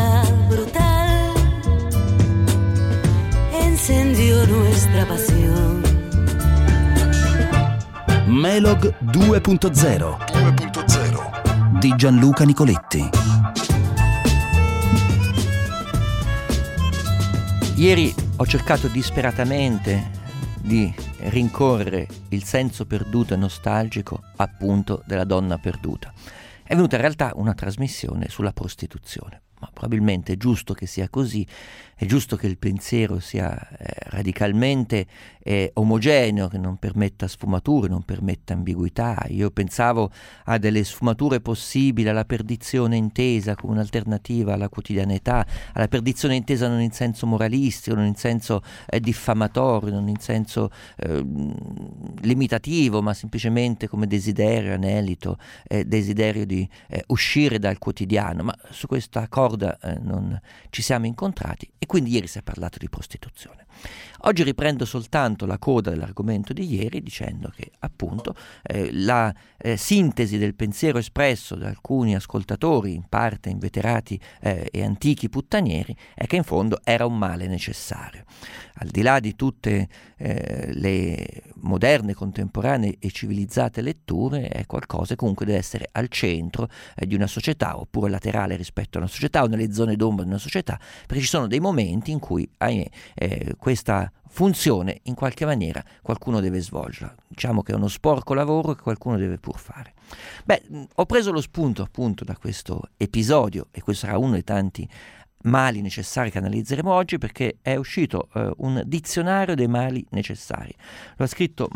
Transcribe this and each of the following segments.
fuerza brutal encendió nuestra pasión. Melog 2.0 di Gianluca Nicoletti. Ieri ho cercato disperatamente di rincorrere il senso perduto e nostalgico appunto della donna perduta. È venuta in realtà una trasmissione sulla prostituzione, ma probabilmente è giusto che sia così, è giusto che il pensiero sia radicalmente omogeneo, che non permetta sfumature, non permetta ambiguità. Io pensavo a delle sfumature possibili, alla perdizione intesa come un'alternativa alla quotidianità, alla perdizione intesa non in senso moralistico, non in senso diffamatorio, non in senso limitativo, ma semplicemente come desiderio anelito, desiderio di uscire dal quotidiano. Ma su questa corda non ci siamo incontrati e quindi ieri si è parlato di prostituzione. Oggi riprendo soltanto la coda dell'argomento di ieri dicendo che appunto la sintesi del pensiero espresso da alcuni ascoltatori, in parte inveterati e antichi puttanieri, è che in fondo era un male necessario. Al di là di tutte le moderne, contemporanee e civilizzate letture, è qualcosa che comunque deve essere al centro di una società, oppure laterale rispetto a una società o nelle zone d'ombra di una società, perché ci sono dei momenti in cui questa funzione in qualche maniera qualcuno deve svolgerla. Diciamo che è uno sporco lavoro che qualcuno deve pur fare. Ho preso lo spunto appunto da questo episodio, e questo sarà uno dei tanti mali necessari che analizzeremo oggi, perché è uscito un dizionario dei mali necessari. Lo ha scritto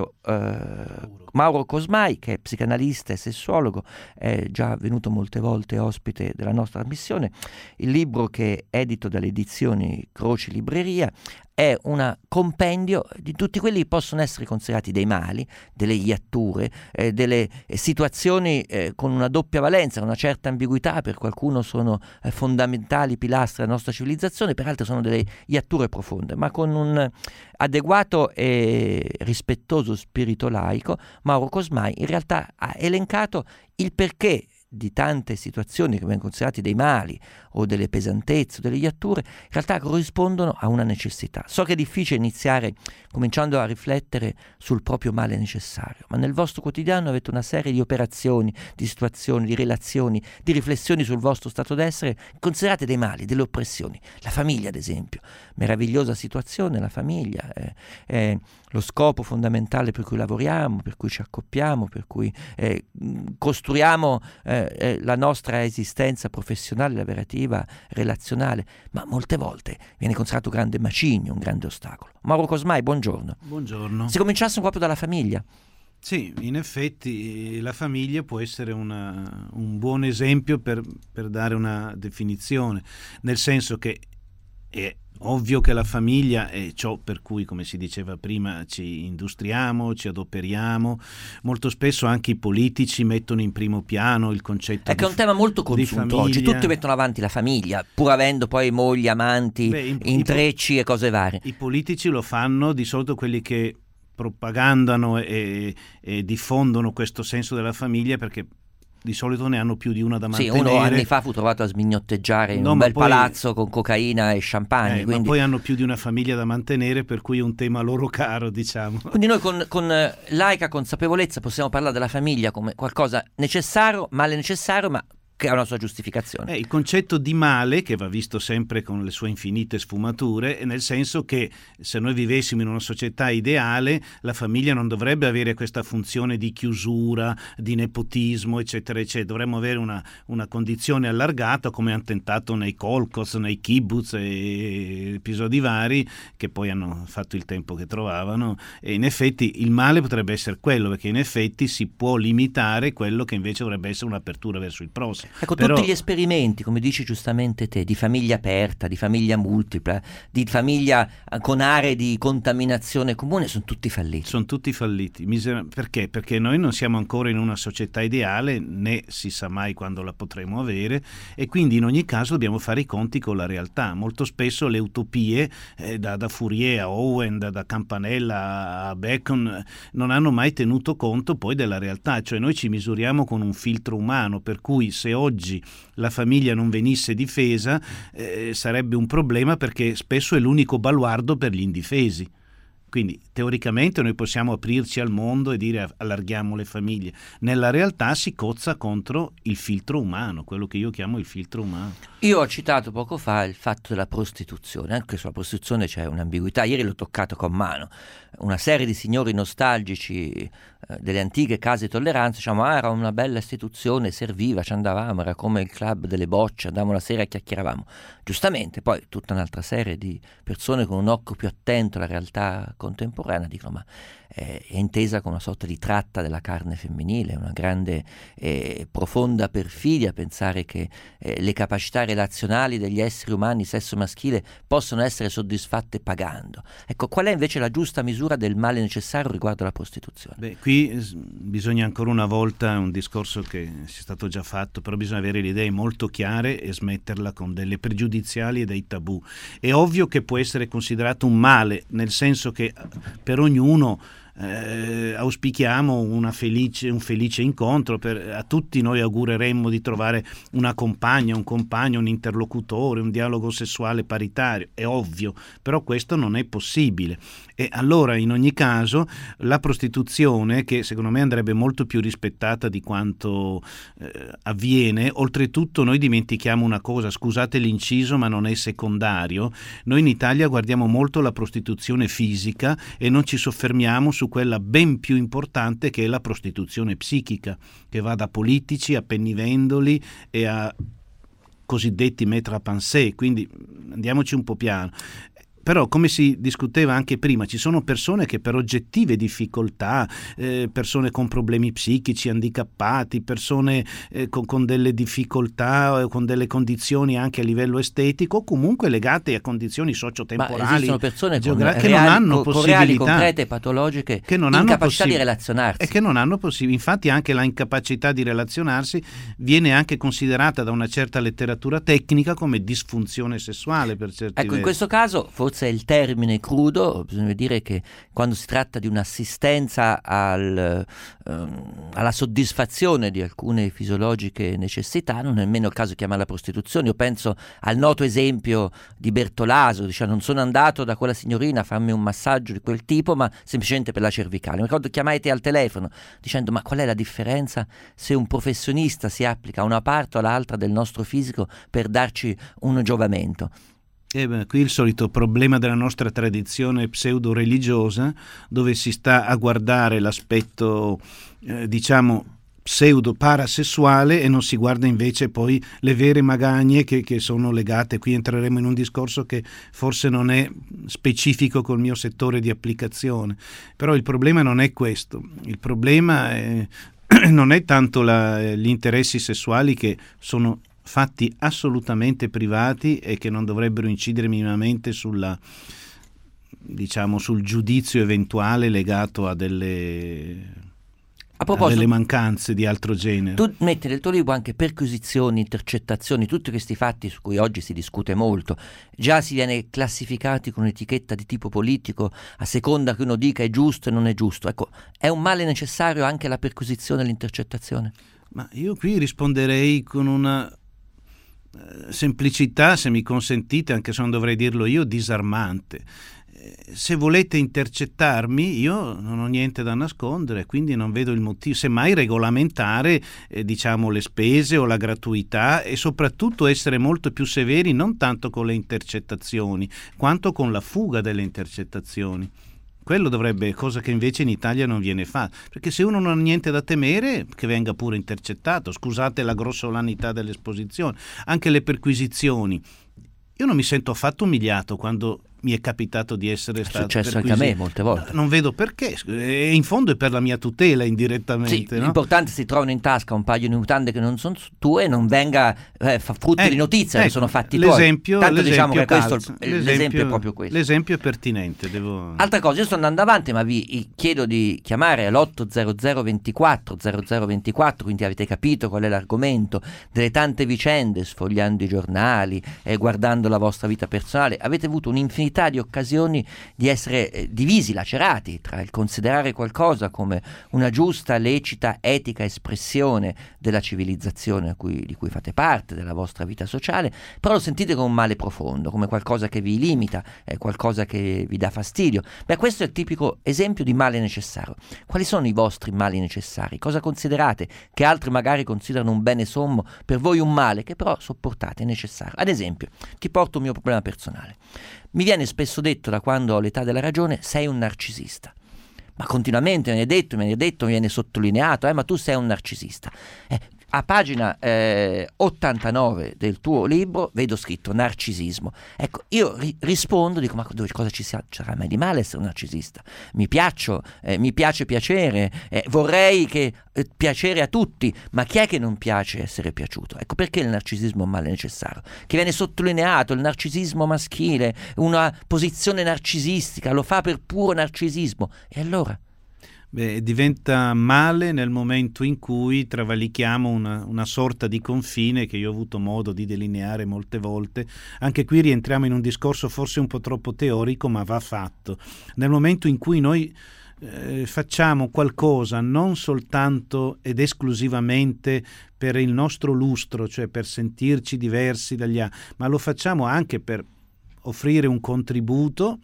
Mauro Cosmai, che è psicanalista e sessuologo, è già venuto molte volte ospite della nostra trasmissione. Il libro, che è edito dalle edizioni Croci Libreria, è un compendio di tutti quelli che possono essere considerati dei mali, delle iatture, delle situazioni con una doppia valenza, con una certa ambiguità. Per qualcuno sono fondamentali pilastri della nostra civilizzazione, per altri sono delle iatture profonde, ma con un adeguato e rispettoso spirito laico. Mauro Cosmai in realtà ha elencato il perché di tante situazioni che vengono considerate dei mali o delle pesantezze o delle iatture, in realtà corrispondono a una necessità. So che è difficile iniziare cominciando a riflettere sul proprio male necessario, ma nel vostro quotidiano avete una serie di operazioni, di situazioni, di relazioni, di riflessioni sul vostro stato d'essere considerate dei mali, delle oppressioni. La famiglia, ad esempio, meravigliosa situazione, la famiglia è lo scopo fondamentale per cui lavoriamo, per cui ci accoppiamo, per cui costruiamo la nostra esistenza professionale, lavorativa, relazionale, ma molte volte viene considerato un grande macigno, un grande ostacolo. Mauro Cosmai, buongiorno. Buongiorno. Se cominciassimo proprio dalla famiglia. Sì, in effetti la famiglia può essere un buon esempio per dare una definizione, nel senso che è ovvio che la famiglia è ciò per cui, come si diceva prima, ci industriamo, ci adoperiamo. Molto spesso anche i politici mettono in primo piano il concetto è un tema molto consunto oggi, tutti mettono avanti la famiglia, pur avendo poi mogli, amanti, intrecci e cose varie. I politici lo fanno, di solito quelli che propagandano e diffondono questo senso della famiglia, perché di solito ne hanno più di una da mantenere. Sì, uno anni fa fu trovato a smignotteggiare in un bel palazzo con cocaina e champagne. Ma poi hanno più di una famiglia da mantenere, per cui è un tema loro caro, diciamo. Quindi noi con laica consapevolezza possiamo parlare della famiglia come qualcosa necessario, male necessario, ma che ha una sua giustificazione. Il concetto di male, che va visto sempre con le sue infinite sfumature, nel senso che se noi vivessimo in una società ideale, la famiglia non dovrebbe avere questa funzione di chiusura, di nepotismo, eccetera, eccetera. Dovremmo avere una condizione allargata, come hanno tentato nei kolkhoz, nei kibbutz e episodi vari, che poi hanno fatto il tempo che trovavano. E in effetti il male potrebbe essere quello, perché in effetti si può limitare quello che invece dovrebbe essere un'apertura verso il prossimo. Ecco, tutti gli esperimenti, come dici giustamente te, di famiglia aperta, di famiglia multipla, di famiglia con aree di contaminazione comune, sono tutti falliti. Sono tutti falliti. Perché? Perché noi non siamo ancora in una società ideale, né si sa mai quando la potremo avere, e quindi in ogni caso dobbiamo fare i conti con la realtà. Molto spesso le utopie, da Fourier a Owen, da Campanella a Bacon, non hanno mai tenuto conto poi della realtà. Cioè noi ci misuriamo con un filtro umano, per cui se se oggi la famiglia non venisse difesa sarebbe un problema, perché spesso è l'unico baluardo per gli indifesi. Quindi teoricamente noi possiamo aprirci al mondo e dire allarghiamo le famiglie. Nella realtà si cozza contro il filtro umano, quello che io chiamo il filtro umano. Io ho citato poco fa il fatto della prostituzione, anche sulla prostituzione c'è un'ambiguità, ieri l'ho toccato con mano. Una serie di signori nostalgici delle antiche case di tolleranza, diciamo, era una bella istituzione, serviva, ci andavamo, era come il club delle bocce, andavamo la sera e chiacchieravamo. Giustamente, poi tutta un'altra serie di persone con un occhio più attento alla realtà contemporanea dicono ma è intesa come una sorta di tratta della carne femminile, una grande profonda perfidia pensare che le capacità relazionali degli esseri umani sesso maschile possono essere soddisfatte pagando. Ecco, qual è invece la giusta misura del male necessario riguardo alla prostituzione? Beh, qui bisogna ancora una volta, un discorso che è stato già fatto, però bisogna avere le idee molto chiare e smetterla con delle pregiudiziali e dei tabù. È ovvio che può essere considerato un male, nel senso che per ognuno auspichiamo un felice incontro, a tutti noi augureremmo di trovare una compagna, un compagno, un interlocutore, un dialogo sessuale paritario, è ovvio, però questo non è possibile. E allora in ogni caso la prostituzione, che secondo me andrebbe molto più rispettata di quanto avviene, oltretutto noi dimentichiamo una cosa, scusate l'inciso ma non è secondario, noi in Italia guardiamo molto la prostituzione fisica e non ci soffermiamo su quella ben più importante che è la prostituzione psichica, che va da politici a pennivendoli e a cosiddetti maître à penser, quindi andiamoci un po' piano. Però, come si discuteva anche prima, ci sono persone che per oggettive difficoltà, persone con problemi psichici, handicappati, persone con delle difficoltà, con delle condizioni anche a livello estetico, o comunque legate a condizioni sociotemporali. Ma esistono persone che non hanno possibilità, concrete, patologiche, che non incapacità di relazionarsi. E che non hanno possibilità. Infatti anche la incapacità di relazionarsi viene anche considerata da una certa letteratura tecnica come disfunzione sessuale per certi versi. In questo caso forse è il termine crudo, bisogna dire che quando si tratta di un'assistenza alla soddisfazione di alcune fisiologiche necessità non è nemmeno il caso di chiamarla prostituzione. Io penso al noto esempio di Bertolaso, dice non sono andato da quella signorina a farmi un massaggio di quel tipo ma semplicemente per la cervicale. Mi ricordo chiamai te al telefono dicendo ma qual è la differenza se un professionista si applica a una parte o all'altra del nostro fisico per darci un giovamento. Qui il solito problema della nostra tradizione pseudo-religiosa, dove si sta a guardare l'aspetto, diciamo, pseudo-parasessuale e non si guarda invece poi le vere magagne che sono legate. Qui entreremo in un discorso che forse non è specifico col mio settore di applicazione, però il problema non è questo. Il problema non è tanto gli interessi sessuali, che sono fatti assolutamente privati e che non dovrebbero incidere minimamente sul giudizio eventuale legato a delle mancanze di altro genere. Tu metti nel tuo libro anche perquisizioni, intercettazioni, tutti questi fatti su cui oggi si discute molto. Già si viene classificati con un'etichetta di tipo politico a seconda che uno dica è giusto e non è giusto. Ecco, è un male necessario anche la perquisizione e l'intercettazione? Ma io qui risponderei con una semplicità, se mi consentite, anche se non dovrei dirlo io, disarmante. Se volete intercettarmi, io non ho niente da nascondere, quindi non vedo il motivo, semmai regolamentare le spese o la gratuità, e soprattutto essere molto più severi non tanto con le intercettazioni quanto con la fuga delle intercettazioni. Quello dovrebbe, cosa che invece in Italia non viene fatta, perché se uno non ha niente da temere, che venga pure intercettato. Scusate la grossolanità dell'esposizione. Anche le perquisizioni, io non mi sento affatto umiliato quando mi è capitato di essere stato successo anche a me molte volte. Non vedo perché, e in fondo è per la mia tutela indirettamente. Sì, no? L'importante è che si trovano in tasca un paio di mutande che non sono tue e non venga frutto di notizia che sono fatti tuoi. Tanto diciamo che l'esempio è proprio questo. L'esempio è pertinente. Altra cosa, io sto andando avanti, ma vi chiedo di chiamare all'80024 0024, quindi avete capito qual è l'argomento delle tante vicende, sfogliando i giornali e guardando la vostra vita personale. Avete avuto un'infinità un'infinità di occasioni di essere divisi, lacerati tra il considerare qualcosa come una giusta, lecita, etica espressione della civilizzazione di cui fate parte, della vostra vita sociale, però lo sentite come un male profondo, come qualcosa che vi limita, qualcosa che vi dà fastidio. Beh, questo è il tipico esempio di male necessario. Quali sono i vostri mali necessari? Cosa considerate che altri magari considerano un bene sommo, per voi un male che però sopportate, è necessario? Ad esempio, ti porto un mio problema personale. Mi viene spesso detto, da quando ho l'età della ragione, sei un narcisista. Ma continuamente mi viene detto, mi viene sottolineato, ma tu sei un narcisista. A pagina 89 del tuo libro vedo scritto narcisismo. Ecco, io rispondo, dico, ma cosa ci sarà mai di male essere un narcisista? Mi piace piacere, vorrei che piacere a tutti, ma chi è che non piace essere piaciuto? Ecco perché il narcisismo è un male necessario, che viene sottolineato, il narcisismo maschile, una posizione narcisistica, lo fa per puro narcisismo. E allora? Beh, diventa male nel momento in cui travalichiamo una sorta di confine che io ho avuto modo di delineare molte volte. Anche qui rientriamo in un discorso forse un po' troppo teorico, ma va fatto. Nel momento in cui noi facciamo qualcosa non soltanto ed esclusivamente per il nostro lustro, cioè per sentirci diversi dagli altri, ma lo facciamo anche per offrire un contributo,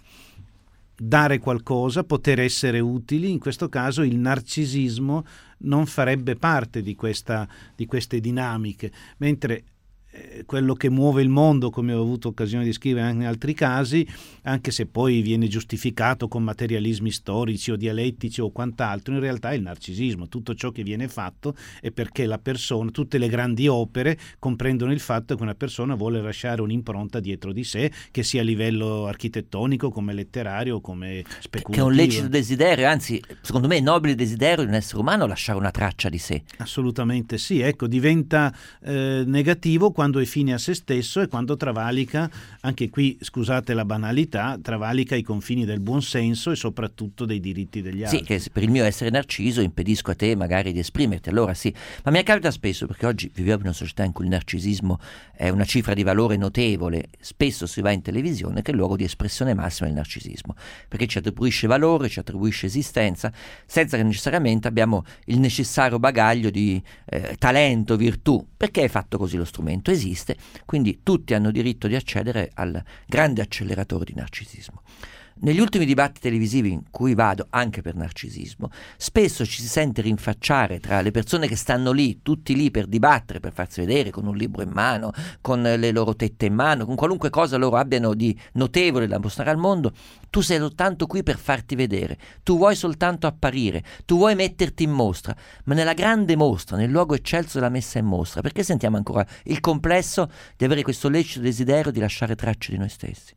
dare qualcosa, poter essere utili. In questo caso il narcisismo non farebbe parte di queste dinamiche, mentre quello che muove il mondo, come ho avuto occasione di scrivere anche in altri casi, anche se poi viene giustificato con materialismi storici o dialettici o quant'altro, in realtà è il narcisismo. Tutto ciò che viene fatto è perché la persona, tutte le grandi opere comprendono il fatto che una persona vuole lasciare un'impronta dietro di sé, che sia a livello architettonico, come letterario, come speculativo. Che è un lecito desiderio, anzi secondo me è nobile desiderio di un essere umano lasciare una traccia di sé. Assolutamente sì, ecco, diventa negativo quando è fine a se stesso e quando travalica, anche qui scusate la banalità, travalica i confini del buonsenso e soprattutto dei diritti degli altri. Sì, che per il mio essere narciso impedisco a te magari di esprimerti, allora sì, ma mi capita spesso, perché oggi viviamo in una società in cui il narcisismo è una cifra di valore notevole, spesso si va in televisione che è il luogo di espressione massima del narcisismo, perché ci attribuisce valore, ci attribuisce esistenza, senza che necessariamente abbiamo il necessario bagaglio di talento, virtù. Perché è fatto così lo strumento? Esiste, quindi tutti hanno diritto di accedere al grande acceleratore di narcisismo. Negli ultimi dibattiti televisivi in cui vado, anche per narcisismo, spesso ci si sente rinfacciare tra le persone che stanno lì, tutti lì per dibattere, per farsi vedere con un libro in mano, con le loro tette in mano, con qualunque cosa loro abbiano di notevole da mostrare al mondo. Tu sei soltanto qui per farti vedere, tu vuoi soltanto apparire, tu vuoi metterti in mostra, ma nella grande mostra, nel luogo eccelso della messa in mostra, perché sentiamo ancora il complesso di avere questo lecito desiderio di lasciare tracce di noi stessi?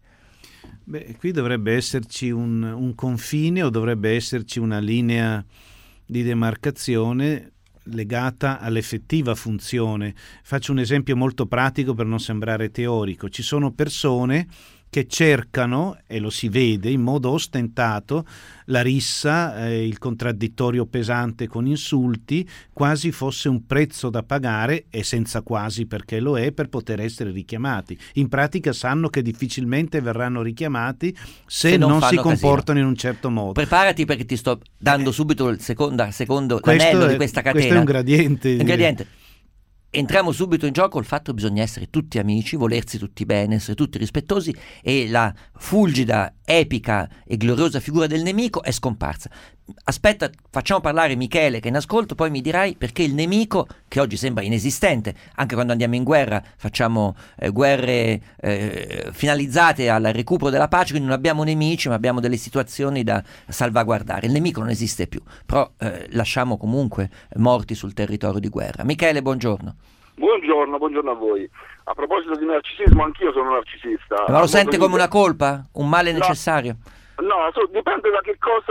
Beh, qui dovrebbe esserci un confine o dovrebbe esserci una linea di demarcazione legata all'effettiva funzione. Faccio un esempio molto pratico per non sembrare teorico. Ci sono persone che cercano, e lo si vede in modo ostentato, la rissa, il contraddittorio pesante con insulti, quasi fosse un prezzo da pagare, e senza quasi perché lo è, per poter essere richiamati. In pratica sanno che difficilmente verranno richiamati se non si comportano in un certo modo. Preparati, perché ti sto dando subito il secondo l'anello di questa catena. Questo è un gradiente. Entriamo subito in gioco il fatto che bisogna essere tutti amici, volersi tutti bene, essere tutti rispettosi, e la fulgida, epica e gloriosa figura del nemico è scomparsa. Aspetta, facciamo parlare Michele che è in ascolto, poi mi dirai perché il nemico, che oggi sembra inesistente, anche quando andiamo in guerra facciamo guerre finalizzate al recupero della pace, quindi non abbiamo nemici ma abbiamo delle situazioni da salvaguardare. Il nemico non esiste più, però lasciamo comunque morti sul territorio di guerra. Michele, buongiorno. Buongiorno a voi. A proposito di narcisismo, anch'io sono narcisista. Ma lo sente come una colpa? Un male necessario? No, dipende da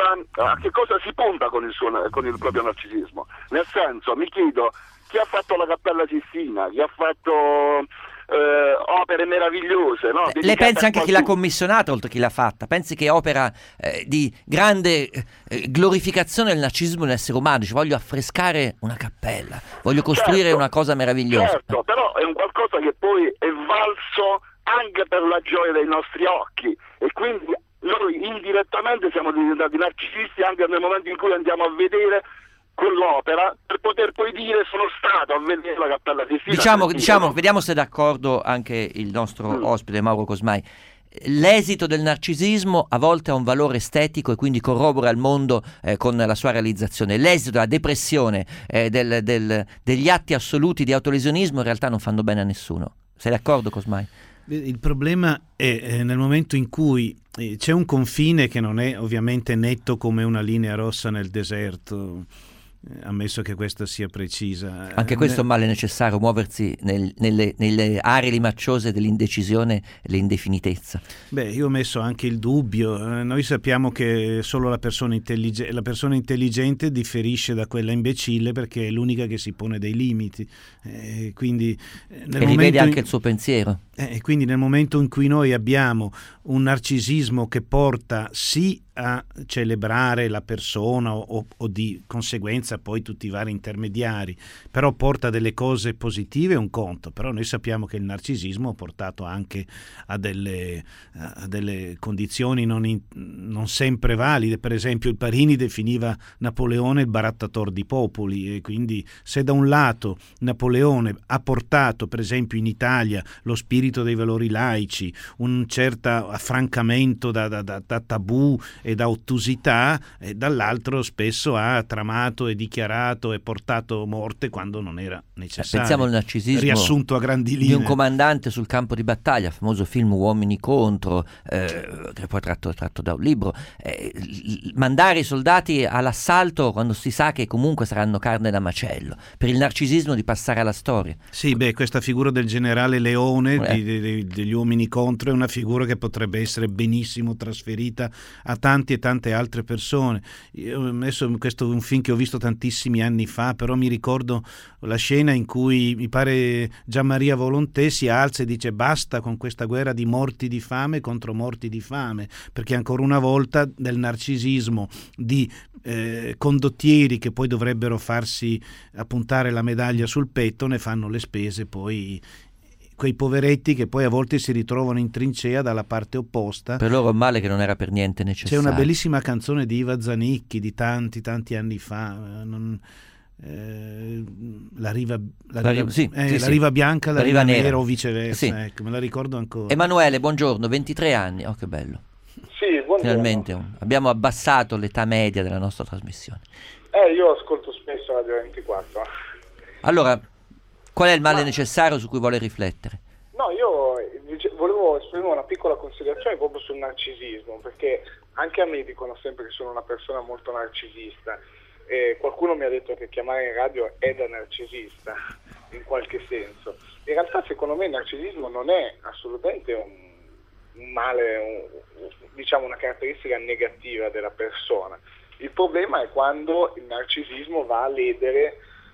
a che cosa si punta con il proprio narcisismo. Nel senso, mi chiedo, chi ha fatto la Cappella Sistina, chi ha fatto opere meravigliose, no? Lei pensa anche chi l'ha commissionata oltre chi l'ha fatta? Pensi che opera di grande glorificazione del narcisismo nell'essere umano? Dice, voglio affrescare una cappella, voglio costruire una cosa meravigliosa. Certo, però è un qualcosa che poi è valso anche per la gioia dei nostri occhi, e quindi noi indirettamente siamo diventati narcisisti anche nel momento in cui andiamo a vedere quell'opera, per poter poi dire sono stato a vedere la Cappella Sistina. Diciamo, vediamo se è d'accordo anche il nostro ospite Mauro Cosmai. L'esito del narcisismo a volte ha un valore estetico e quindi corrobora il mondo con la sua realizzazione. L'esito della depressione, degli atti assoluti di autolesionismo in realtà non fanno bene a nessuno. Sei d'accordo, Cosmai? Il problema è nel momento in cui c'è un confine che non è ovviamente netto come una linea rossa nel deserto, ammesso che questa sia precisa. Anche questo è un male necessario, muoversi nelle aree limacciose dell'indecisione e l'indefinitezza. Io ho messo anche il dubbio. Noi sappiamo che solo la persona intelligente differisce da quella imbecille perché è l'unica che si pone dei limiti. Quindi rivede anche il suo pensiero. Quindi nel momento in cui noi abbiamo un narcisismo che porta sì a celebrare la persona o di conseguenza poi tutti i vari intermediari, però porta delle cose positive, è un conto. Però noi sappiamo che il narcisismo ha portato anche a delle condizioni non sempre valide. Per esempio il Parini definiva Napoleone il barattatore di popoli, e quindi se da un lato Napoleone ha portato per esempio in Italia lo spirito dei valori laici, un certo affrancamento da tabù e da ottusità, e dall'altro spesso ha tramato e dichiarato e portato morte quando non era necessario. Pensiamo al narcisismo riassunto a grandi linee di un comandante sul campo di battaglia, il famoso film Uomini contro, che poi tratto da un libro. Mandare i soldati all'assalto quando si sa che comunque saranno carne da macello, per il narcisismo di passare alla storia. Sì, questa figura del generale Leone degli Uomini contro è una figura che potrebbe essere benissimo trasferita a tanti e tante altre persone. Io ho messo un film che ho visto tantissimi anni fa, però mi ricordo la scena in cui mi pare Gianmaria Volonté si alza e dice basta con questa guerra di morti di fame contro morti di fame, perché ancora una volta del narcisismo di condottieri che poi dovrebbero farsi appuntare la medaglia sul petto ne fanno le spese poi quei poveretti che poi a volte si ritrovano in trincea dalla parte opposta. Per loro è un male che non era per niente necessario. C'è una bellissima canzone di Iva Zanicchi di tanti anni fa, la riva bianca, la riva nera o viceversa, sì. Ecco, me la ricordo ancora. Emanuele, buongiorno, 23 anni, che bello. Sì, buongiorno. Finalmente abbiamo abbassato l'età media della nostra trasmissione. Io ascolto spesso Radio 24. Allora, qual è il male necessario su cui vuole riflettere? No, io volevo esprimere una piccola considerazione proprio sul narcisismo, perché anche a me dicono sempre che sono una persona molto narcisista. Qualcuno mi ha detto che chiamare in radio è da narcisista, in qualche senso. In realtà secondo me il narcisismo non è assolutamente un male, diciamo una caratteristica negativa della persona. Il problema è quando il narcisismo va a ledere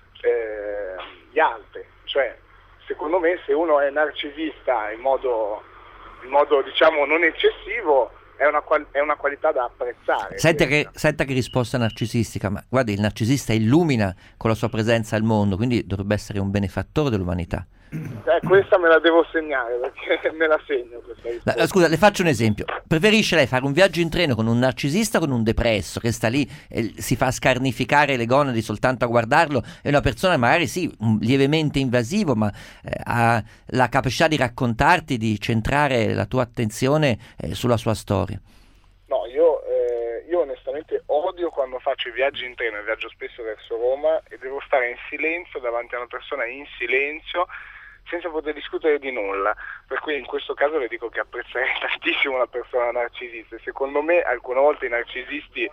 gli altri. Cioè, secondo me se uno è narcisista in modo diciamo non eccessivo, è una qualità da apprezzare. Senta che risposta narcisistica, ma guardi, il narcisista illumina con la sua presenza al mondo, quindi dovrebbe essere un benefattore dell'umanità. Questa me la devo segnare, perché me la segno questa risposta. Scusa, le faccio un esempio. Preferisce lei fare un viaggio in treno con un narcisista o con un depresso che sta lì e si fa scarnificare le gonadi soltanto a guardarlo, e una persona magari sì, lievemente invasivo, ma ha la capacità di raccontarti, di centrare la tua attenzione sulla sua storia? No, io onestamente odio quando faccio i viaggi in treno, viaggio spesso verso Roma e devo stare in silenzio davanti a una persona in silenzio senza poter discutere di nulla, per cui in questo caso le dico che apprezzerei tantissimo una persona narcisista. Secondo me alcune volte i narcisisti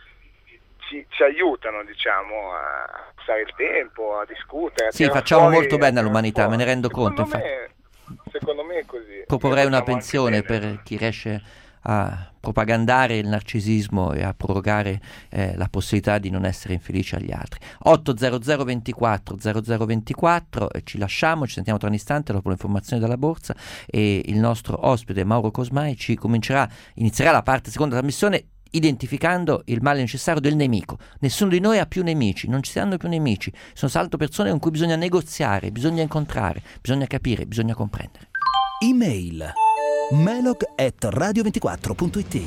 ci aiutano, diciamo, a passare il tempo, a discutere. Sì, facciamo molto bene all'umanità, me ne rendo conto. Secondo me è così. Proporrei una pensione per chi riesce a propagandare il narcisismo e a prorogare la possibilità di non essere infelici agli altri. 800 24 0024, ci lasciamo, ci sentiamo tra un istante dopo le informazioni dalla borsa, e il nostro ospite Mauro Cosmai inizierà la parte seconda trasmissione identificando il male necessario del nemico. Nessuno di noi ha più nemici, non ci saranno più nemici, sono soltanto persone con cui bisogna negoziare, bisogna incontrare, bisogna capire, bisogna comprendere. Email melog@radio24.it.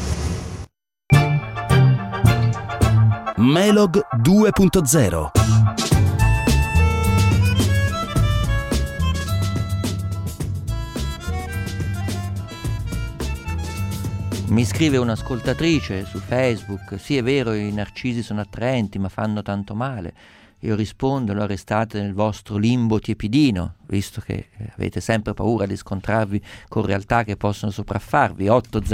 Melog 2.0. Mi scrive un'ascoltatrice su Facebook: sì, è vero, i narcisi sono attraenti, ma fanno tanto male. Io rispondo: allora restate nel vostro limbo tiepidino, visto che avete sempre paura di scontrarvi con realtà che possono sopraffarvi.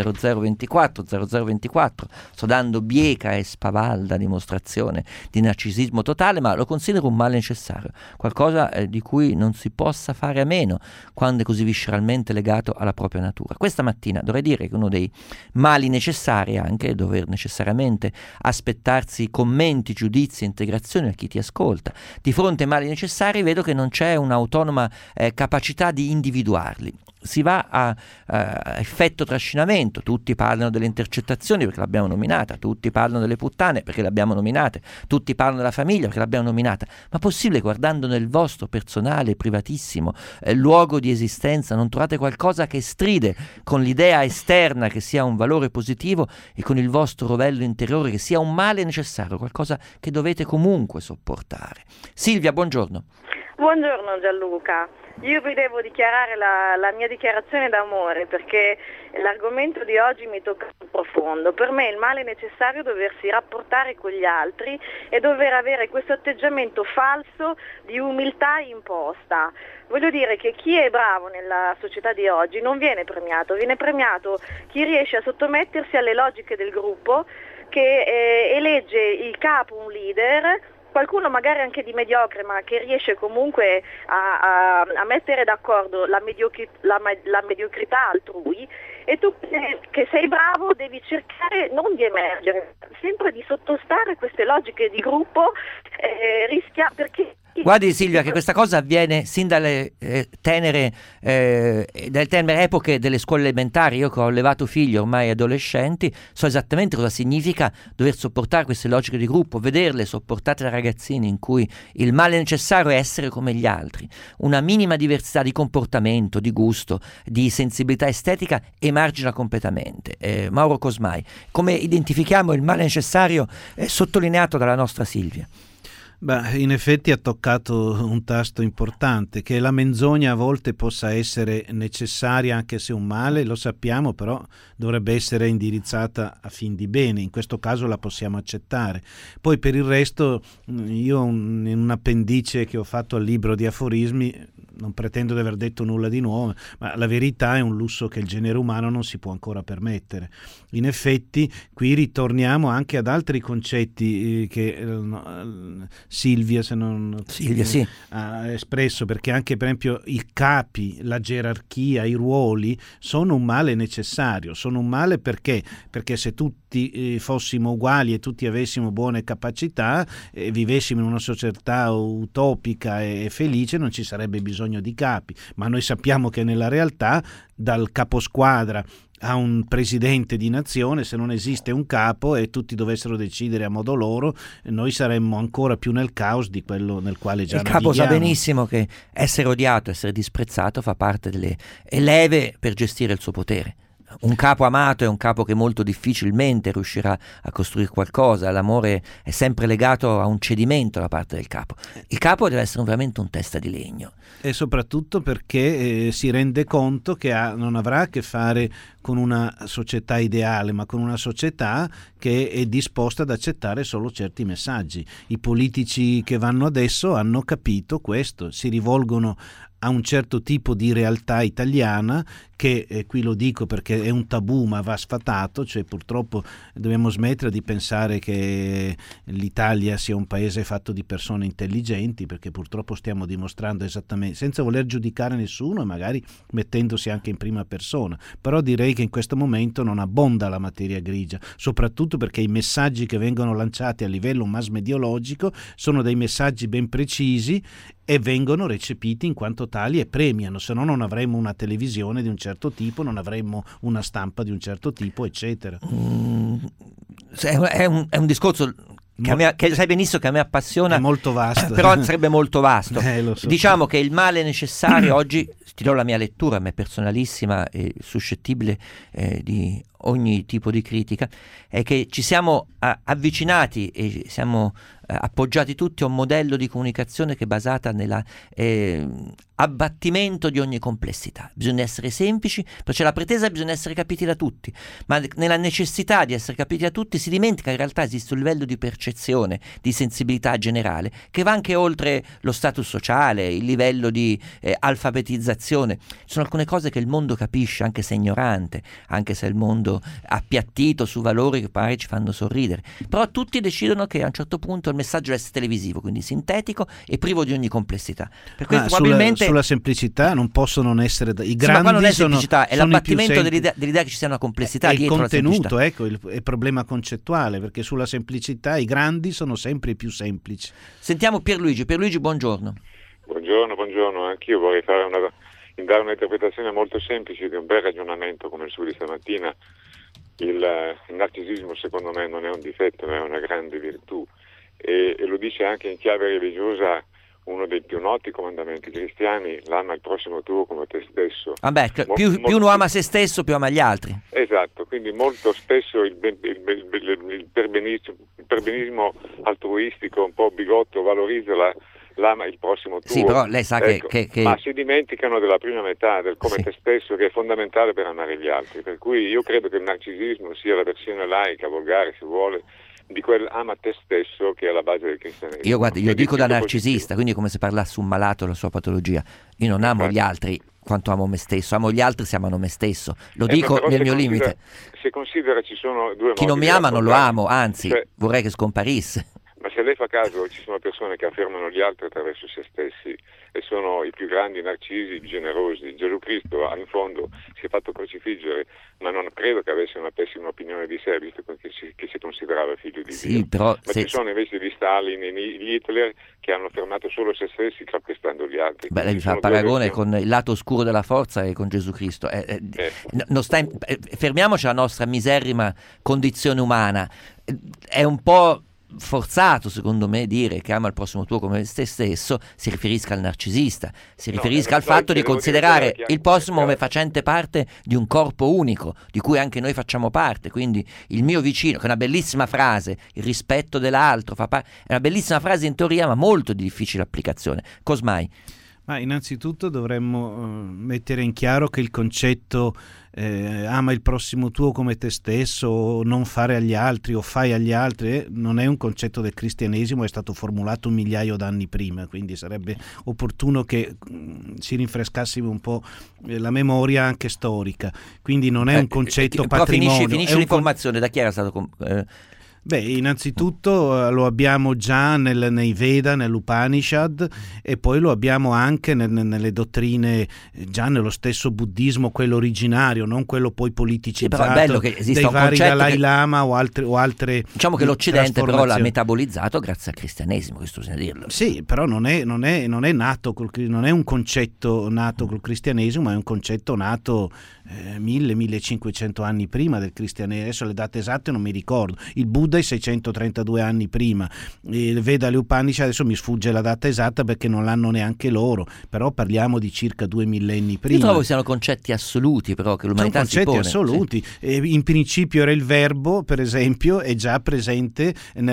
80024 0024. Sto dando bieca e spavalda dimostrazione di narcisismo totale, ma lo considero un male necessario, qualcosa di cui non si possa fare a meno quando è così visceralmente legato alla propria natura. Questa mattina dovrei dire che uno dei mali necessari è anche dover necessariamente aspettarsi commenti, giudizi e integrazioni a chi ti ascolta. Di fronte ai mali necessari vedo che non c'è un'autonoma capacità di individuarli. Si va a effetto trascinamento. Tutti parlano delle intercettazioni perché l'abbiamo nominata, tutti parlano delle puttane perché l'abbiamo nominate, tutti parlano della famiglia perché l'abbiamo nominata. Ma possibile, guardando nel vostro personale, privatissimo luogo di esistenza, non trovate qualcosa che stride con l'idea esterna che sia un valore positivo e con il vostro rovello interiore che sia un male necessario, qualcosa che dovete comunque sopportare? Silvia, buongiorno. Buongiorno Gianluca, io vi devo dichiarare la mia dichiarazione d'amore perché l'argomento di oggi mi tocca sul profondo. Per me il male necessario è doversi rapportare con gli altri e dover avere questo atteggiamento falso di umiltà imposta. Voglio dire che chi è bravo nella società di oggi non viene premiato chi riesce a sottomettersi alle logiche del gruppo, che elegge il capo, un leader, qualcuno magari anche di mediocre, ma che riesce comunque a mettere d'accordo la mediocrità altrui, e tu che sei bravo devi cercare non di emergere, sempre di sottostare a queste logiche di gruppo, rischia perché... Guardi Silvia che questa cosa avviene sin dalle tenere epoche delle scuole elementari. Io che ho allevato figli ormai adolescenti so esattamente cosa significa dover sopportare queste logiche di gruppo, vederle sopportate da ragazzini in cui il male necessario è essere come gli altri. Una minima diversità di comportamento, di gusto, di sensibilità estetica emargina completamente. Mauro Cosmai, come identifichiamo il male necessario sottolineato dalla nostra Silvia? Beh, in effetti ha toccato un tasto importante, che la menzogna a volte possa essere necessaria anche se un male, lo sappiamo, però dovrebbe essere indirizzata a fin di bene, in questo caso la possiamo accettare. Poi per il resto io in un appendice che ho fatto al libro di aforismi non pretendo di aver detto nulla di nuovo, ma la verità è un lusso che il genere umano non si può ancora permettere. In effetti qui ritorniamo anche ad altri concetti che Silvia sì, ha espresso, perché anche per esempio i capi, la gerarchia, i ruoli sono un male necessario, sono un male perché se tutti fossimo uguali e tutti avessimo buone capacità, vivessimo in una società utopica e felice, non ci sarebbe bisogno di capi, ma noi sappiamo che nella realtà dal caposquadra a un presidente di nazione, se non esiste un capo e tutti dovessero decidere a modo loro, noi saremmo ancora più nel caos di quello nel quale già navighiamo. Il capo sa benissimo che essere odiato, essere disprezzato fa parte delle leve per gestire il suo potere. Un capo amato è un capo che molto difficilmente riuscirà a costruire qualcosa. L'amore è sempre legato a un cedimento da parte del capo. Il capo deve essere veramente un testa di legno. E soprattutto perché si rende conto che non avrà a che fare con una società ideale, ma con una società che è disposta ad accettare solo certi messaggi. I politici che vanno adesso hanno capito questo, si rivolgono a un certo tipo di realtà italiana che, qui lo dico perché è un tabù ma va sfatato, cioè purtroppo dobbiamo smettere di pensare che l'Italia sia un paese fatto di persone intelligenti, perché purtroppo stiamo dimostrando esattamente, senza voler giudicare nessuno e magari mettendosi anche in prima persona, però direi che in questo momento non abbonda la materia grigia, soprattutto perché i messaggi che vengono lanciati a livello mass mediologico sono dei messaggi ben precisi e vengono recepiti in quanto tali e premiano, se no non avremmo una televisione di un certo tipo, non avremmo una stampa di un certo tipo, eccetera. È un discorso che sai benissimo che a me appassiona, è molto vasto, però sarebbe molto vasto. Lo so. Diciamo che il male necessario oggi, ti do la mia lettura, a me personalissima e suscettibile di ogni tipo di critica, è che ci siamo avvicinati e siamo appoggiati tutti a un modello di comunicazione che è basata nella abbattimento di ogni complessità. Bisogna essere semplici, però c'è la pretesa che bisogna essere capiti da tutti, ma nella necessità di essere capiti da tutti si dimentica che in realtà esiste un livello di percezione, di sensibilità generale che va anche oltre lo status sociale, il livello di alfabetizzazione. Ci sono alcune cose che il mondo capisce, anche se è ignorante, anche se il mondo appiattito su valori che magari ci fanno sorridere, però tutti decidono che a un certo punto il messaggio deve essere televisivo, quindi sintetico e privo di ogni complessità. Per cui probabilmente sulla semplicità non possono non essere i grandi, ma qua non è semplicità, è sono l'abbattimento dell'idea che ci sia una complessità dietro il contenuto, la ecco, il problema concettuale, perché sulla semplicità i grandi sono sempre i più semplici. Sentiamo Pierluigi, buongiorno. Buongiorno, anch'io vorrei dare un'interpretazione molto semplice di un bel ragionamento come il suo di stamattina. Il narcisismo secondo me non è un difetto, ma è una grande virtù, e lo dice anche in chiave religiosa uno dei più noti comandamenti cristiani: l'ama il prossimo tuo come te stesso. Più uno ama se stesso, più ama gli altri. Esatto, quindi molto spesso il perbenismo altruistico un po' bigotto valorizza l'ama il prossimo tuo. Sì, però lei sa ecco, che ma si dimenticano della prima metà, del come sì. te stesso, che è fondamentale per amare gli altri. Per cui io credo che il narcisismo sia la versione laica, volgare se vuole, di quel ama te stesso che è alla base del cristianesimo. Io dico da narcisista, quindi come se parlassi un malato della sua patologia. Io non amo gli altri quanto amo me stesso, amo gli altri se amano me stesso, lo dico nel mio limite. Se considera ci sono due chi modi non mi ama non lo amo, anzi vorrei che scomparisse. Ma se lei fa caso, ci sono persone che affermano gli altri attraverso se stessi e sono i più grandi narcisi generosi. Gesù Cristo in fondo si è fatto crocifiggere, ma non credo che avesse una pessima opinione di sé, visto che si considerava figlio di Dio. Però ci sono invece di Stalin e gli Hitler che hanno fermato solo se stessi calpestando gli altri. Lei mi fa il paragone con il lato oscuro della forza e con Gesù Cristo. Fermiamoci alla nostra miserrima condizione umana. È un po' forzato secondo me dire che ama il prossimo tuo come te stesso, si riferisca al narcisista, si riferisca al fatto di considerare il prossimo come facente parte di un corpo unico di cui anche noi facciamo parte, quindi il mio vicino, che è una bellissima frase, il rispetto dell'altro è una bellissima frase in teoria ma molto di difficile applicazione. Cosmai? Ma innanzitutto dovremmo mettere in chiaro che il concetto ama il prossimo tuo come te stesso, o non fare agli altri o fai agli altri, non è un concetto del cristianesimo, è stato formulato 1.000.000 d'anni prima, quindi sarebbe opportuno che ci rinfrescassimo un po' la memoria anche storica, quindi non è un concetto patrimonio. Finisce l'informazione, da chi era stato... innanzitutto lo abbiamo già nei Veda, nell'Upanishad, e poi lo abbiamo anche nelle dottrine, già nello stesso buddismo, quello originario, non quello poi politicizzato, però è bello che esista dei un vari concetto Dalai Lama o altre diciamo che l'Occidente però l'ha metabolizzato grazie al cristianesimo, questo bisogna dirlo. Sì, però non è nato non è un concetto nato col cristianesimo, ma è un concetto nato 1.000-1.500 anni prima del cristianesimo. Adesso le date esatte non mi ricordo. Il Buddha 632 anni prima, il Veda, le Upanishad, adesso mi sfugge la data esatta perché non l'hanno neanche loro, però parliamo di circa 2 millenni prima. Io trovo che siano concetti assoluti, però, che l'umanità si pone. Sono concetti assoluti. Sì. In principio era il verbo, per esempio, è già presente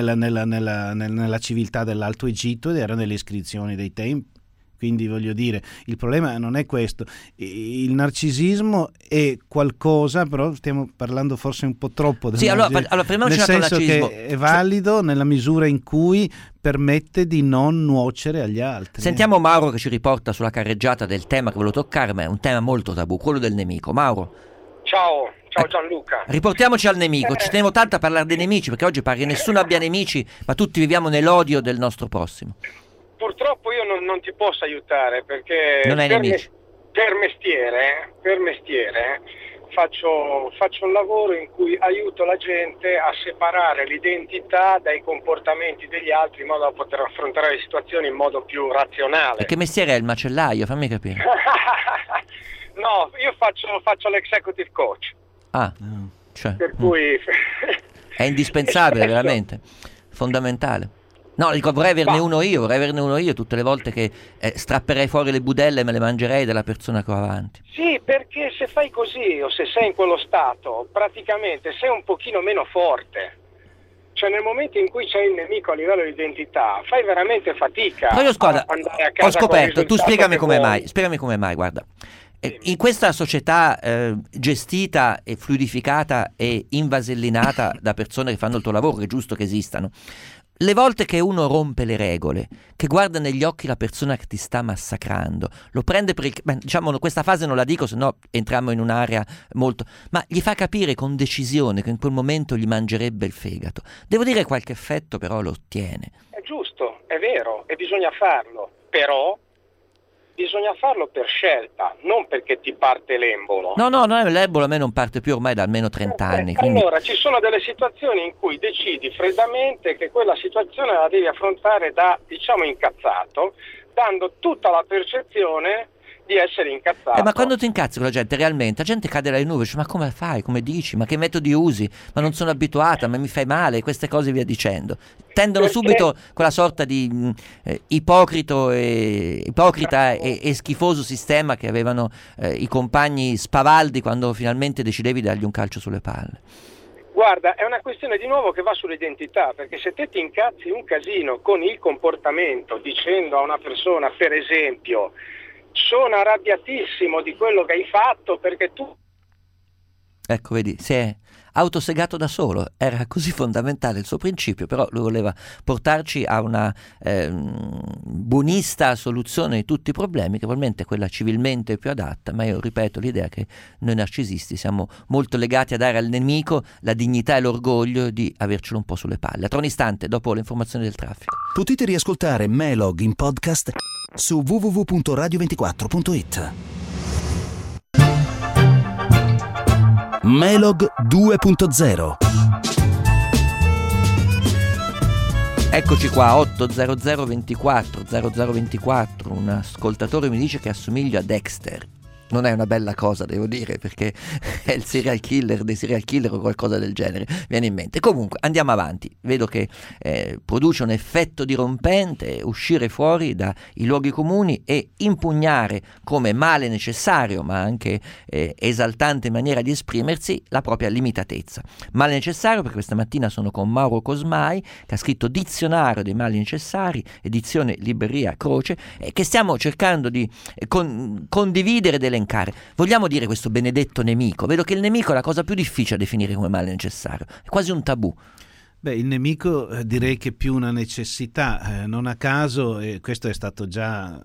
nella civiltà dell'Alto Egitto ed era nelle iscrizioni dei templi. Quindi voglio dire, il problema non è questo. Il narcisismo è qualcosa, però stiamo parlando forse un po' troppo del fermiamoci nel senso narcisismo. Che è valido nella misura in cui permette di non nuocere agli altri. Sentiamo Mauro che ci riporta sulla carreggiata del tema che volevo toccare, ma è un tema molto tabù, quello del nemico. Mauro. Ciao Gianluca. Riportiamoci al nemico, ci tenevo tanto a parlare dei nemici, perché oggi pare che nessuno abbia nemici, ma tutti viviamo nell'odio del nostro prossimo. Purtroppo io non ti posso aiutare perché non hai nemici. Per mestiere faccio un lavoro in cui aiuto la gente a separare l'identità dai comportamenti degli altri in modo da poter affrontare le situazioni in modo più razionale. E che mestiere è il macellaio? Fammi capire. No, io faccio l'executive coach. Per cui è indispensabile veramente. fondamentale. No, dico, vorrei averne uno io tutte le volte che strapperei fuori le budelle e me le mangerei della persona che ho avanti. Sì, perché se fai così o se sei in quello stato, praticamente sei un pochino meno forte. Cioè nel momento in cui c'è il nemico a livello di identità, fai veramente fatica. Però io andare a casa. ho scoperto, tu spiegami come vuoi. mai, guarda. In questa società gestita e fluidificata e invasellinata da persone che fanno il tuo lavoro, che è giusto che esistano, le volte che uno rompe le regole, che guarda negli occhi la persona che ti sta massacrando, lo prende per diciamo, questa fase non la dico, se no entriamo in un'area molto, ma gli fa capire con decisione che in quel momento gli mangerebbe il fegato. Devo dire, qualche effetto però lo ottiene. È giusto, è vero, e bisogna farlo, però bisogna farlo per scelta, non perché ti parte l'embolo. No, l'embolo a me non parte più ormai da almeno 30 anni. Quindi... Allora, ci sono delle situazioni in cui decidi freddamente che quella situazione la devi affrontare da, diciamo, incazzato, dando tutta la percezione di essere incazzato. Ma quando ti incazzi con la gente cade dalle nuvole, dice, ma come fai, come dici, ma che metodi usi, ma non sono abituata, ma mi fai male, queste cose via dicendo. Tendono subito quella sorta di ipocrita e schifoso sistema che avevano i compagni spavaldi quando finalmente decidevi di dargli un calcio sulle palle. Guarda, è una questione di nuovo che va sull'identità, perché se te ti incazzi un casino con il comportamento, dicendo a una persona, per esempio, sono arrabbiatissimo di quello che hai fatto perché tu... Ecco, vedi, si è autosegato da solo, era così fondamentale il suo principio, però lui voleva portarci a una buonista soluzione di tutti i problemi, che probabilmente è quella civilmente più adatta, ma io ripeto l'idea che noi narcisisti siamo molto legati a dare al nemico la dignità e l'orgoglio di avercelo un po' sulle palle. Tra un istante, dopo le informazioni del traffico. Potete riascoltare Melog in podcast su www.radio24.it. Melog 2.0. Eccoci qua, 800 24 0024, un ascoltatore mi dice che assomiglio a Dexter. Non è una bella cosa, devo dire, perché è il serial killer dei serial killer o qualcosa del genere, viene in mente. Comunque, andiamo avanti. Vedo che produce un effetto dirompente uscire fuori dai luoghi comuni e impugnare come male necessario, ma anche esaltante maniera di esprimersi, la propria limitatezza. Male necessario perché questa mattina sono con Mauro Cosmai, che ha scritto Dizionario dei mali necessari, edizione Libreria Croce, che stiamo cercando di condividere delle elencare. Vogliamo dire questo benedetto nemico? Vedo che il nemico è la cosa più difficile da definire come male necessario, è quasi un tabù. Beh, il nemico direi che è più una necessità, non a caso, e questo è stato già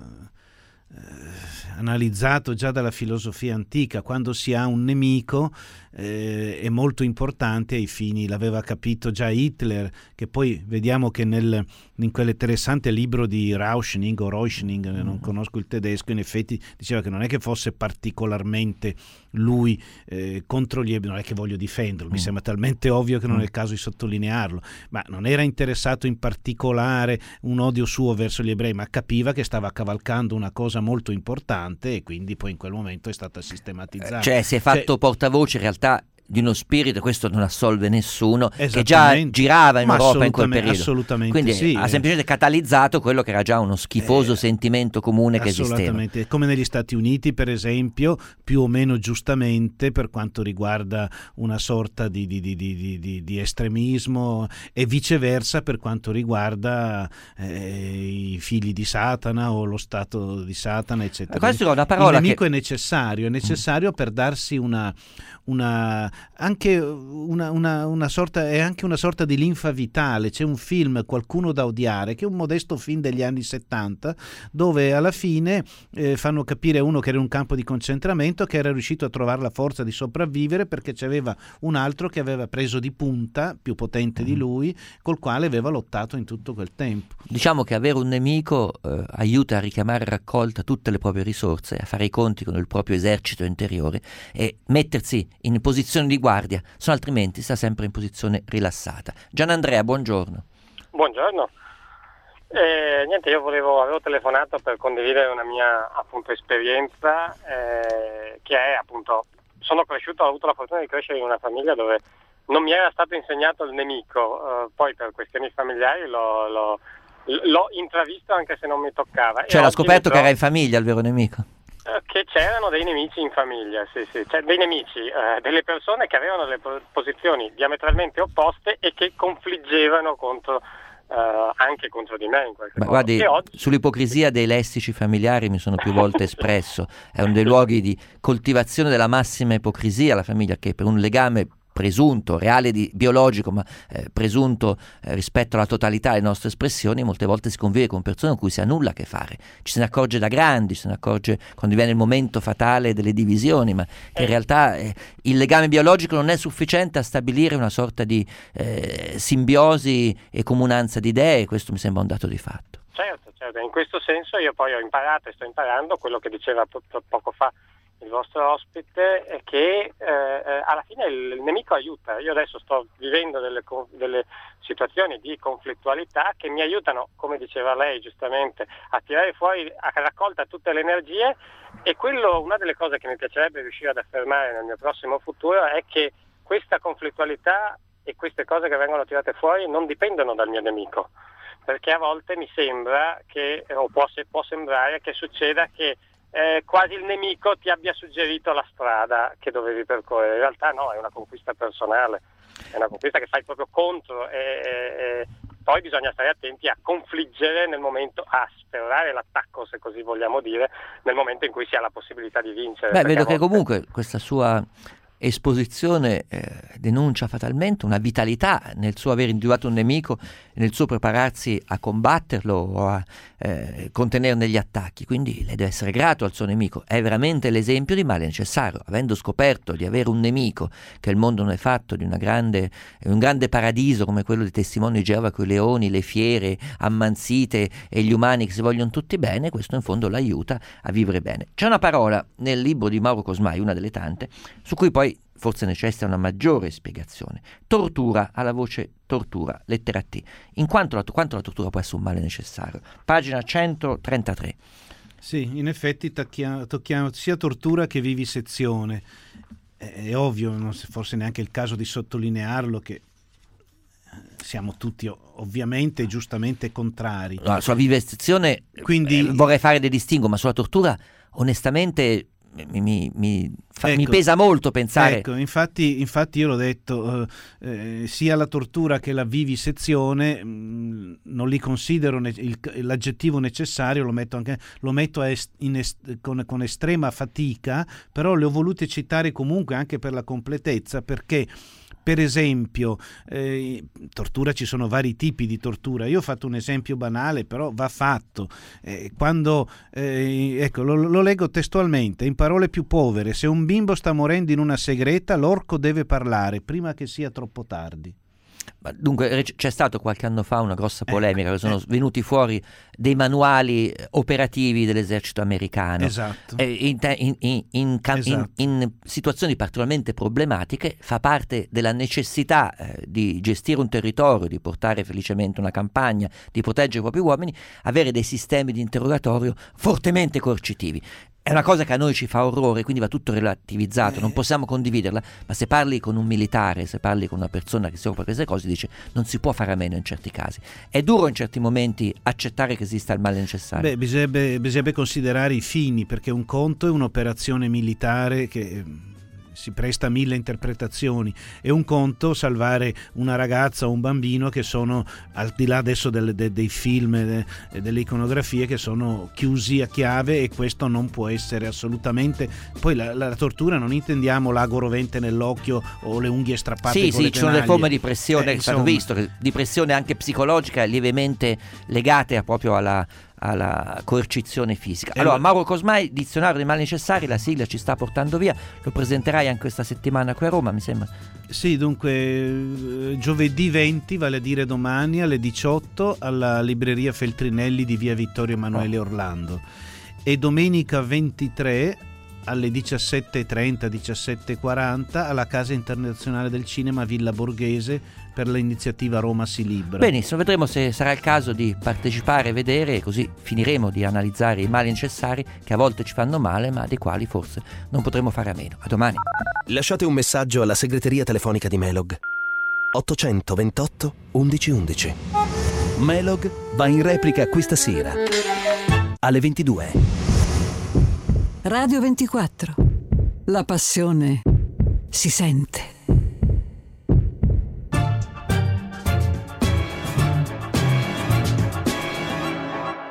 analizzato già dalla filosofia antica, quando si ha un nemico è molto importante ai fini, l'aveva capito già Hitler, che poi vediamo che in quell'interessante libro di Rauschning, non conosco il tedesco, in effetti diceva che non è che fosse particolarmente lui contro gli ebrei, non è che voglio difenderlo, mi sembra talmente ovvio che non è il caso di sottolinearlo, ma non era interessato in particolare un odio suo verso gli ebrei, ma capiva che stava cavalcando una cosa molto importante e quindi poi in quel momento è stata sistematizzata. Cioè si è fatto portavoce in realtà di uno spirito, questo non assolve nessuno, che già girava in Europa in quel periodo. Assolutamente. Quindi sì, ha semplicemente catalizzato quello che era già uno schifoso sentimento comune che esisteva. Assolutamente, come negli Stati Uniti per esempio, più o meno giustamente per quanto riguarda una sorta di estremismo, e viceversa per quanto riguarda i figli di Satana o lo stato di Satana, eccetera. Questa è una parola il nemico è necessario per darsi una sorta, è anche una sorta di linfa vitale. C'è un film, Qualcuno da odiare, che è un modesto film degli anni 70, dove alla fine fanno capire a uno che era in un campo di concentramento che era riuscito a trovare la forza di sopravvivere perché c'aveva un altro che aveva preso di punta, più potente di lui, col quale aveva lottato in tutto quel tempo. Diciamo che avere un nemico aiuta a richiamare a raccolta tutte le proprie risorse, a fare i conti con il proprio esercito interiore e mettersi in posizione di guardia, se altrimenti sta sempre in posizione rilassata. Gianandrea, buongiorno. Buongiorno. Niente, io avevo telefonato per condividere una mia appunto esperienza che è appunto, sono cresciuto, ho avuto la fortuna di crescere in una famiglia dove non mi era stato insegnato il nemico, poi per questioni familiari l'ho intravisto anche se non mi toccava. Cioè l'ha scoperto che era in famiglia il vero nemico? Che c'erano dei nemici in famiglia, sì, cioè dei nemici, delle persone che avevano delle posizioni diametralmente opposte e che confliggevano anche contro di me in qualche modo. Guardi, sull'ipocrisia dei lessici familiari mi sono più volte espresso, è uno dei luoghi di coltivazione della massima ipocrisia la famiglia, che per un legame presunto, reale biologico, ma presunto rispetto alla totalità delle nostre espressioni, molte volte si convive con persone con cui si ha nulla a che fare. Ci se ne accorge da grandi, ci se ne accorge quando viene il momento fatale delle divisioni, ma che in realtà il legame biologico non è sufficiente a stabilire una sorta di simbiosi e comunanza di idee, questo mi sembra un dato di fatto. Certo, in questo senso io poi ho imparato e sto imparando quello che diceva poco fa il vostro ospite, è che alla fine il nemico aiuta. Io adesso sto vivendo delle situazioni di conflittualità che mi aiutano, come diceva lei giustamente, a tirare fuori a raccolta tutte le energie, e una delle cose che mi piacerebbe riuscire ad affermare nel mio prossimo futuro è che questa conflittualità e queste cose che vengono tirate fuori non dipendono dal mio nemico, perché a volte mi sembra che, o può sembrare che succeda che quasi il nemico ti abbia suggerito la strada che dovevi percorrere. In realtà no, è una conquista personale, è una conquista che fai proprio contro, e poi bisogna stare attenti a confliggere nel momento, a sferrare l'attacco, se così vogliamo dire, nel momento in cui si ha la possibilità di vincere. Vedo che comunque questa sua esposizione denuncia fatalmente una vitalità nel suo aver individuato un nemico, nel suo prepararsi a combatterlo o a contenerne gli attacchi, quindi lei deve essere grato al suo nemico. È veramente l'esempio di male necessario, avendo scoperto di avere un nemico, che il mondo non è fatto di un grande paradiso come quello dei testimoni di Geova, con i leoni, le fiere ammansite e gli umani che si vogliono tutti bene. Questo in fondo l'aiuta a vivere bene. C'è una parola nel libro di Mauro Cosmai, una delle tante, su cui poi forse necessita una maggiore spiegazione. Tortura, alla voce tortura, lettera T. Quanto la tortura può essere un male necessario? Pagina 133. Sì, in effetti tocchiamo sia tortura che vivisezione. È ovvio, non è forse neanche il caso di sottolinearlo, che siamo tutti ovviamente giustamente contrari. No, sulla vivisezione quindi vorrei fare dei distinguo, ma sulla tortura onestamente mi pesa molto pensare. Ecco, infatti io l'ho detto, sia la tortura che la vivisezione non li considero l'aggettivo necessario, lo metto con estrema fatica, però le ho volute citare comunque anche per la completezza, perché per esempio tortura, ci sono vari tipi di tortura. Io ho fatto un esempio banale, però va fatto. Ecco, lo leggo testualmente, in parole più povere: se un bimbo sta morendo in una segreta, l'orco deve parlare prima che sia troppo tardi. Dunque c'è stato qualche anno fa una grossa polemica, sono venuti fuori dei manuali operativi dell'esercito americano. Esatto. In situazioni particolarmente problematiche fa parte della necessità di gestire un territorio, di portare felicemente una campagna, di proteggere i propri uomini, avere dei sistemi di interrogatorio fortemente coercitivi. È una cosa che a noi ci fa orrore, quindi va tutto relativizzato, non possiamo condividerla, ma se parli con un militare, se parli con una persona che si occupa di queste cose, dice non si può fare a meno in certi casi. È duro in certi momenti accettare che esista il male necessario. Bisognerebbe considerare i fini, perché un conto è un'operazione militare che si presta a 1000 interpretazioni, e un conto salvare una ragazza o un bambino, che sono, al di là adesso dei film, delle iconografie, che sono chiusi a chiave, e questo non può essere assolutamente. Poi la tortura non intendiamo l'ago rovente nell'occhio o le unghie strappate con le ci sono le forme di pressione insomma, che visto, di pressione anche psicologica lievemente legate proprio alla coercizione fisica. Allora, Mauro Cosmai, Dizionario dei mali necessari, la sigla ci sta portando via, lo presenterai anche questa settimana qui a Roma, mi sembra. Sì, dunque giovedì 20, vale a dire domani, alle 18 alla libreria Feltrinelli di via Vittorio Emanuele Orlando, e domenica 23 alle 17:30, 17:40 alla Casa Internazionale del Cinema Villa Borghese, per l'iniziativa Roma si libera. Benissimo, vedremo se sarà il caso di partecipare, vedere, e così finiremo di analizzare i mali necessari che a volte ci fanno male, ma dei quali forse non potremo fare a meno. A domani. Lasciate un messaggio alla segreteria telefonica di Melog 828 1111. Melog va in replica questa sera alle 22. Radio 24. La passione si sente.